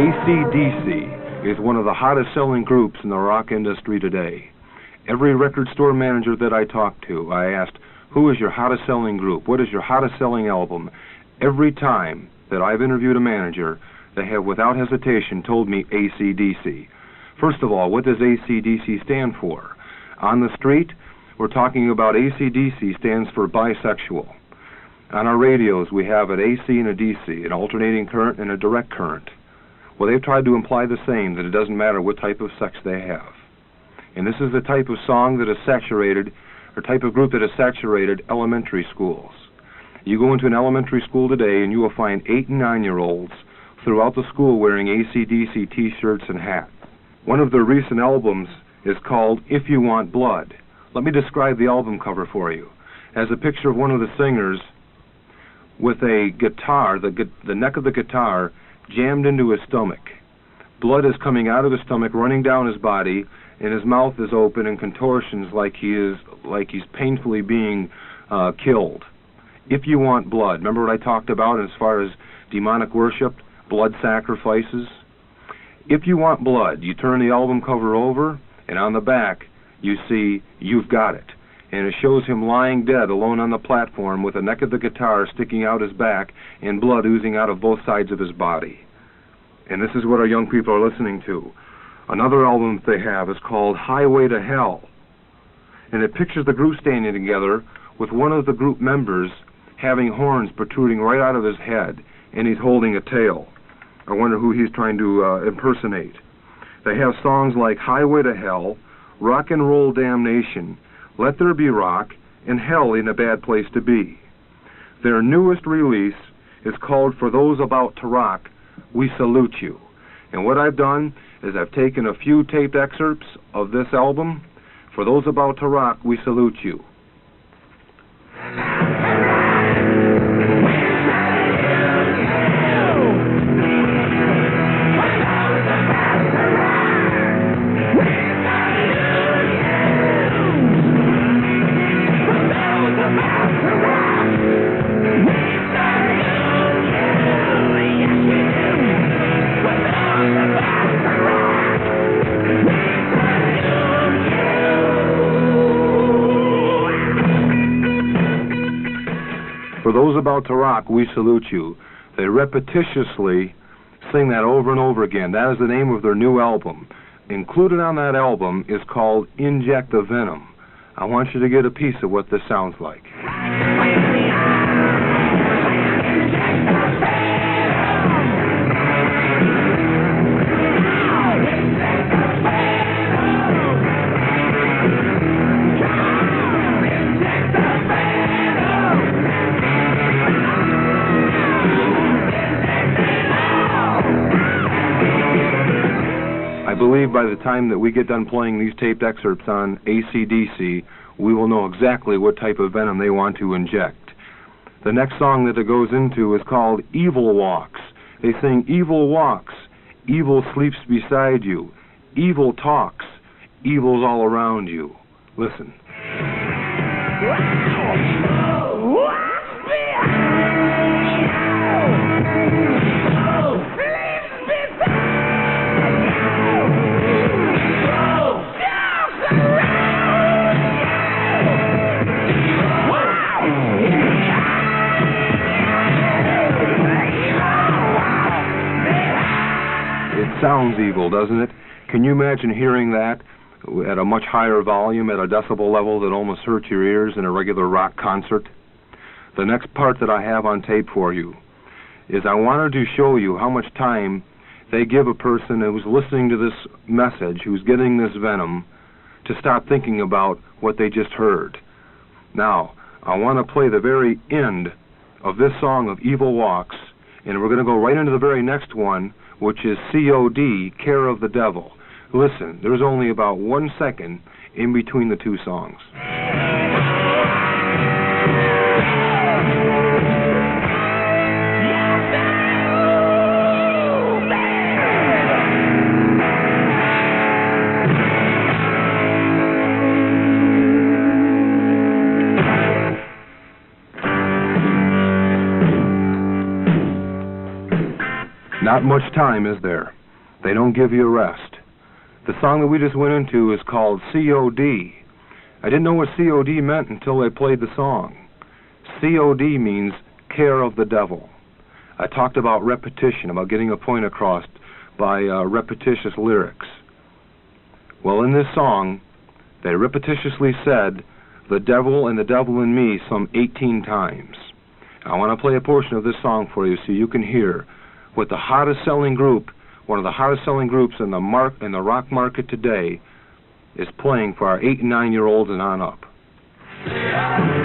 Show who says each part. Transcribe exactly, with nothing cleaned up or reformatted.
Speaker 1: A C D C is one of the hottest selling groups in the rock industry today. Every record store manager that I talked to, I asked, who is your hottest selling group? What is your hottest selling album? Every time that I've interviewed a manager, they have without hesitation told me A C D C. First of all, what does A C D C stand for? On the street, we're talking about A C D C stands for bisexual. On our radios, we have an A C and a D C, an alternating current and a direct current. Well, they've tried to imply the same, that it doesn't matter what type of sex they have. And this is the type of song that is saturated, or type of group that has saturated elementary schools. You go into an elementary school today and you will find eight and nine-year-olds throughout the school wearing A C D C t-shirts and hats. One of their recent albums is called If You Want Blood. Let me describe the album cover for you. As a picture of one of the singers with a guitar, the, the neck of the guitar jammed into his stomach. Blood is coming out of his stomach, running down his body, and his mouth is open in contortions like he is, like he's painfully being uh, killed. If You Want Blood, remember what I talked about as far as demonic worship, blood sacrifices? If you want blood, you turn the album cover over, and on the back you see You've Got It. And it shows him lying dead alone on the platform with the neck of the guitar sticking out his back and blood oozing out of both sides of his body. And this is what our young people are listening to. Another album that they have is called Highway to Hell. And it pictures the group standing together with one of the group members having horns protruding right out of his head, and he's holding a tail. I wonder who he's trying to uh, impersonate. They have songs like Highway to Hell, Rock and Roll Damnation, Let There Be Rock, and Hell Ain't a Bad Place to Be. Their newest release is called For Those About to Rock, We Salute You. And what I've done is I've taken a few taped excerpts of this album. For Those About to Rock, We Salute You. For Those About to Rock, We Salute You. They repetitiously sing that over and over again. That is the name of their new album. Included on that album is called Inject the Venom. I want you to get a piece of what this sounds like. I believe by the time that we get done playing these taped excerpts on A C D C, we will know exactly what type of venom they want to inject. The next song that it goes into is called Evil Walks. They sing evil walks, evil sleeps beside you, evil talks, evil's all around you. Listen. Sounds evil, doesn't it? Can you imagine hearing that at a much higher volume, at a decibel level that almost hurts your ears in a regular rock concert? The next part that I have on tape for you is I wanted to show you how much time they give a person who's listening to this message, who's getting this venom, to stop thinking about what they just heard. Now, I want to play the very end of this song of Evil Walks, and we're going to go right into the very next one, which is C O D, Care of the Devil. Listen, there's only about one second in between the two songs. not much time, is there? They don't give you a rest. The song that we just went into is called C O D. I didn't know what C O D meant until they played the song. C O D means care of the devil. I talked about repetition, about getting a point across by uh, repetitious lyrics. Well, in this song, they repetitiously said, the devil and the devil in me, some eighteen times. I want to play a portion of this song for you so you can hear what the hottest selling group, one of the hottest selling groups in the, mark, in the rock market today, is playing for our eight and nine year olds and on up.